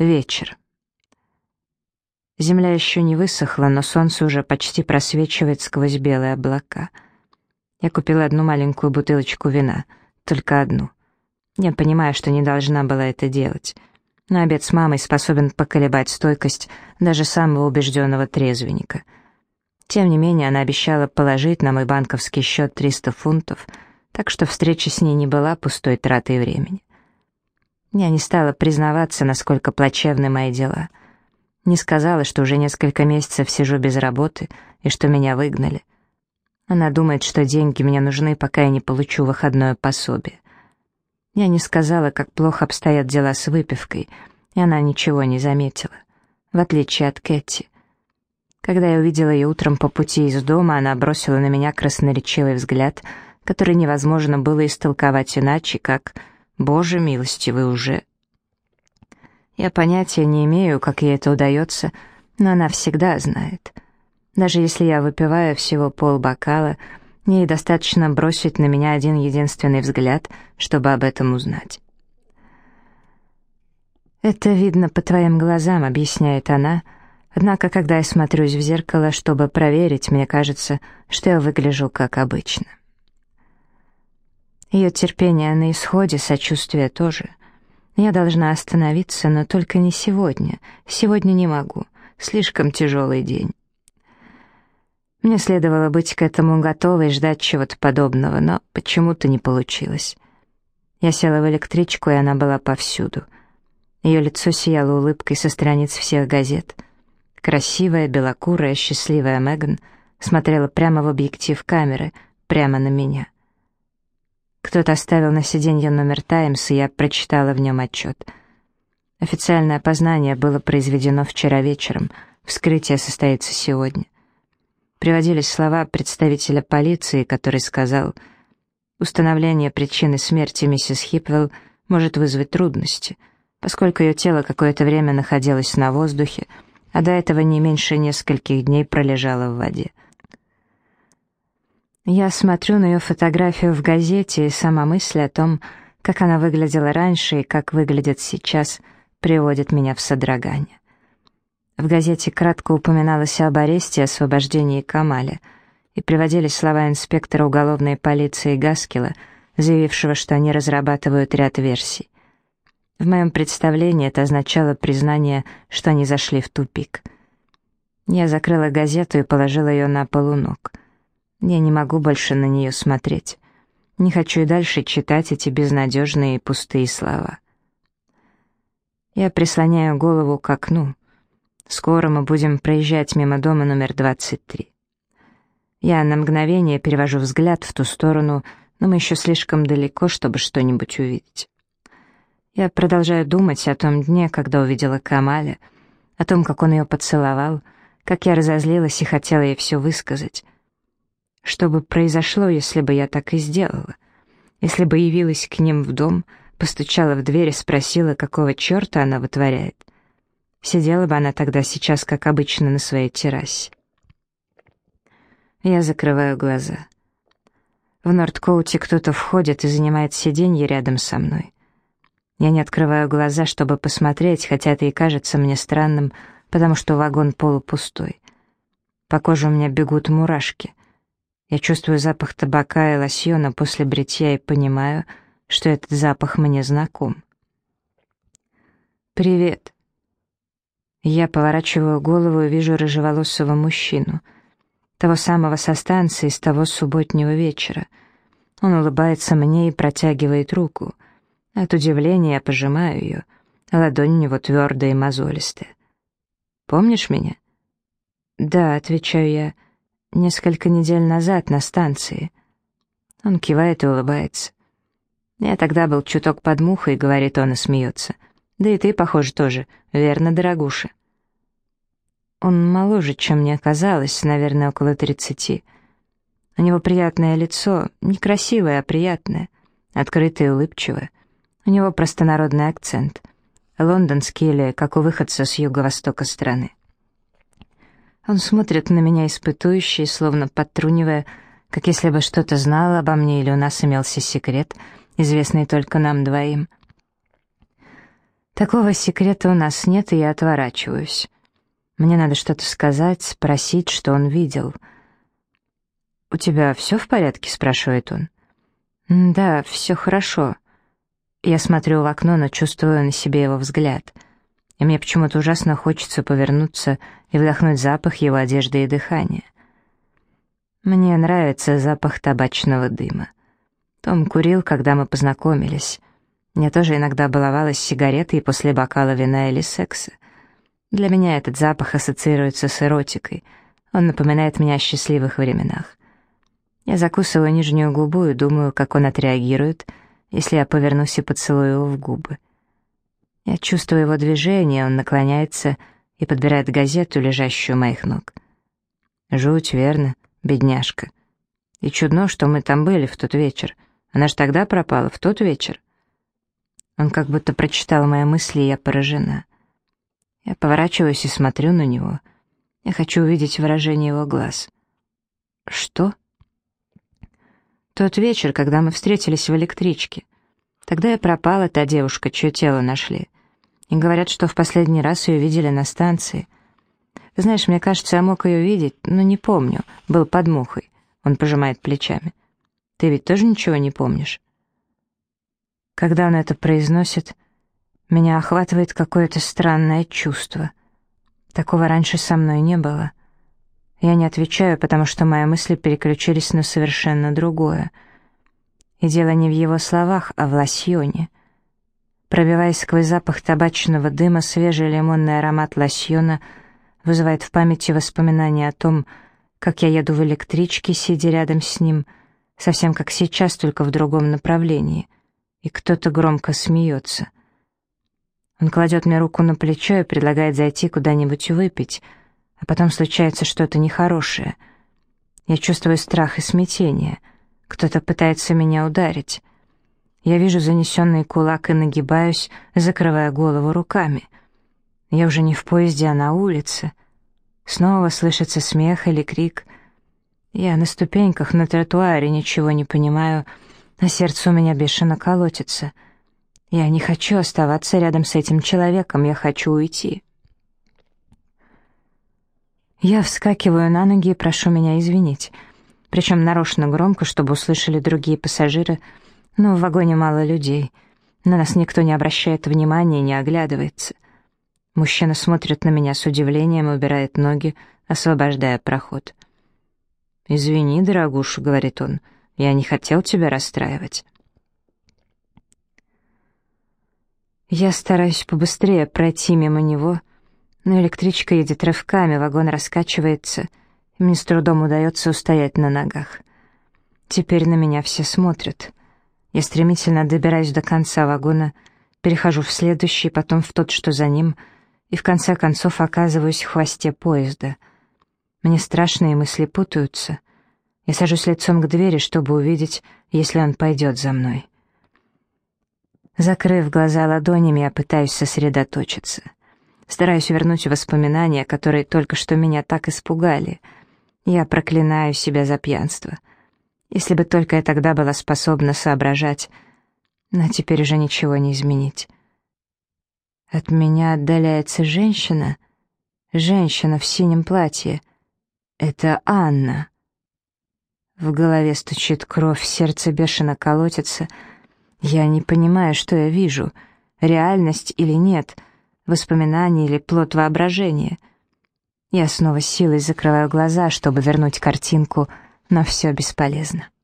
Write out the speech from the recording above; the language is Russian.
Вечер. Земля еще не высохла, но солнце уже почти просвечивает сквозь белые облака. Я купила одну маленькую бутылочку вина, только одну. Я понимаю, что не должна была это делать, но обед с мамой способен поколебать стойкость даже самого убежденного трезвенника. Тем не менее, она обещала положить на мой банковский счет 300 фунтов, так что встреча с ней не была пустой тратой времени. Я не стала признаваться, насколько плачевны мои дела. Не сказала, что уже несколько месяцев сижу без работы и что меня выгнали. Она думает, что деньги мне нужны, пока я не получу выходное пособие. Я не сказала, как плохо обстоят дела с выпивкой, и она ничего не заметила, в отличие от Кэти. Когда я увидела ее утром по пути из дома, она бросила на меня красноречивый взгляд, который невозможно было истолковать иначе, как «Боже милостивый уже». Я понятия не имею, как ей это удается, но она всегда знает. Даже если я выпиваю всего полбокала, ей достаточно бросить на меня один единственный взгляд, чтобы об этом узнать. «Это видно по твоим глазам», — объясняет она, однако, когда я смотрюсь в зеркало, чтобы проверить, мне кажется, что я выгляжу как обычно. Ее терпение на исходе, сочувствие тоже. Я должна остановиться, но только не сегодня. Сегодня не могу. Слишком тяжелый день. Мне следовало быть к этому готовой и ждать чего-то подобного, но почему-то не получилось. Я села в электричку, и она была повсюду. Ее лицо сияло улыбкой со страниц всех газет. Красивая, белокурая, счастливая Меган смотрела прямо в объектив камеры, прямо на меня. Кто-то оставил на сиденье номер «Таймс», и я прочитала в нем отчет. Официальное опознание было произведено вчера вечером, вскрытие состоится сегодня. Приводились слова представителя полиции, который сказал: «Установление причины смерти миссис Хипвелл может вызвать трудности, поскольку ее тело какое-то время находилось на воздухе, а до этого не меньше нескольких дней пролежало в воде». Я смотрю на ее фотографию в газете, и сама мысль о том, как она выглядела раньше и как выглядит сейчас, приводит меня в содрогание. В газете кратко упоминалось об аресте и освобождении Камаля, и приводились слова инспектора уголовной полиции Гаскила, заявившего, что они разрабатывают ряд версий. В моем представлении это означало признание, что они зашли в тупик. Я закрыла газету и положила ее на пол у ног. Я не могу больше на нее смотреть. Не хочу и дальше читать эти безнадежные и пустые слова. Я прислоняю голову к окну. Скоро мы будем проезжать мимо дома номер 23. Я на мгновение перевожу взгляд в ту сторону, но мы еще слишком далеко, чтобы что-нибудь увидеть. Я продолжаю думать о том дне, когда увидела Камаля, о том, как он ее поцеловал, как я разозлилась и хотела ей все высказать. Что бы произошло, если бы я так и сделала? Если бы явилась к ним в дом, постучала в дверь и спросила, какого черта она вытворяет? Сидела бы она тогда сейчас, как обычно, на своей террасе. Я закрываю глаза. В Нордкоуте кто-то входит и занимает сиденье рядом со мной. Я не открываю глаза, чтобы посмотреть, хотя это и кажется мне странным, потому что вагон полупустой. По коже у меня бегут мурашки. Я чувствую запах табака и лосьона после бритья и понимаю, что этот запах мне знаком. «Привет». Я поворачиваю голову и вижу рыжеволосого мужчину, того самого со станции с того субботнего вечера. Он улыбается мне и протягивает руку. От удивления я пожимаю ее, а ладонь у него твердая и мозолистая. «Помнишь меня?» «Да», — отвечаю я, — «несколько недель назад на станции». Он кивает и улыбается. «Я тогда был чуток под мухой», — говорит он и смеется. «Да и ты, похоже, тоже, верно, дорогуша?» Он моложе, чем мне казалось, наверное, около 30. У него приятное лицо, некрасивое, а приятное, открытое и улыбчивое. У него простонародный акцент, лондонский или как у выходца с юго-востока страны. Он смотрит на меня испытующе, словно подтрунивая, как если бы что-то знал обо мне или у нас имелся секрет, известный только нам двоим. Такого секрета у нас нет, и я отворачиваюсь. Мне надо что-то сказать, спросить, что он видел. «У тебя все в порядке?» — спрашивает он. «Да, все хорошо». Я смотрю в окно, но чувствую на себе его взгляд. И мне почему-то ужасно хочется повернуться и вдохнуть запах его одежды и дыхания. Мне нравится запах табачного дыма. Том курил, когда мы познакомились. Я тоже иногда баловалась сигаретой после бокала вина или секса. Для меня этот запах ассоциируется с эротикой. Он напоминает мне о счастливых временах. Я закусываю нижнюю губу и думаю, как он отреагирует, если я повернусь и поцелую его в губы. Я чувствую его движение, он наклоняется и подбирает газету, лежащую у моих ног. Жуть, верно, бедняжка. И чудно, что мы там были в тот вечер. Она ж тогда пропала, в тот вечер. Он как будто прочитал мои мысли, и я поражена. Я поворачиваюсь и смотрю на него. Я хочу увидеть выражение его глаз. Что? Тот вечер, когда мы встретились в электричке. Тогда и пропала та девушка, чье тело нашли. И говорят, что в последний раз ее видели на станции. Ты знаешь, мне кажется, я мог ее видеть, но не помню. Был под мухой. Он пожимает плечами. Ты ведь тоже ничего не помнишь? Когда он это произносит, меня охватывает какое-то странное чувство. Такого раньше со мной не было. Я не отвечаю, потому что мои мысли переключились на совершенно другое. И дело не в его словах, а в лосьоне. Пробиваясь сквозь запах табачного дыма, свежий лимонный аромат лосьона вызывает в памяти воспоминания о том, как я еду в электричке, сидя рядом с ним, совсем как сейчас, только в другом направлении, и кто-то громко смеется. Он кладет мне руку на плечо и предлагает зайти куда-нибудь выпить, а потом случается что-то нехорошее. Я чувствую страх и смятение. Кто-то пытается меня ударить. Я вижу занесенный кулак и нагибаюсь, закрывая голову руками. Я уже не в поезде, а на улице. Снова слышится смех или крик. Я на ступеньках, на тротуаре, ничего не понимаю, а сердце у меня бешено колотится. Я не хочу оставаться рядом с этим человеком, я хочу уйти. Я вскакиваю на ноги и прошу меня извинить, причем нарочно громко, чтобы услышали другие пассажиры, но в вагоне мало людей, на нас никто не обращает внимания и не оглядывается. Мужчина смотрит на меня с удивлением и убирает ноги, освобождая проход. «Извини, дорогуша», — говорит он, — «я не хотел тебя расстраивать». Я стараюсь побыстрее пройти мимо него, но электричка едет рывками, вагон раскачивается, и мне с трудом удается устоять на ногах. Теперь на меня все смотрят. Я стремительно добираюсь до конца вагона, перехожу в следующий, потом в тот, что за ним, и в конце концов оказываюсь в хвосте поезда. Мне страшно, и мысли путаются. Я сажусь лицом к двери, чтобы увидеть, если он пойдет за мной. Закрыв глаза ладонями, я пытаюсь сосредоточиться. Стараюсь вернуть воспоминания, которые только что меня так испугали. Я проклинаю себя за пьянство. Если бы только я тогда была способна соображать, но теперь уже ничего не изменить. От меня отдаляется женщина в синем платье. Это Анна. В голове стучит кровь, сердце бешено колотится. Я не понимаю, что я вижу, реальность или нет, воспоминание или плод воображения. Я снова силой закрываю глаза, чтобы вернуть картинку, но все бесполезно.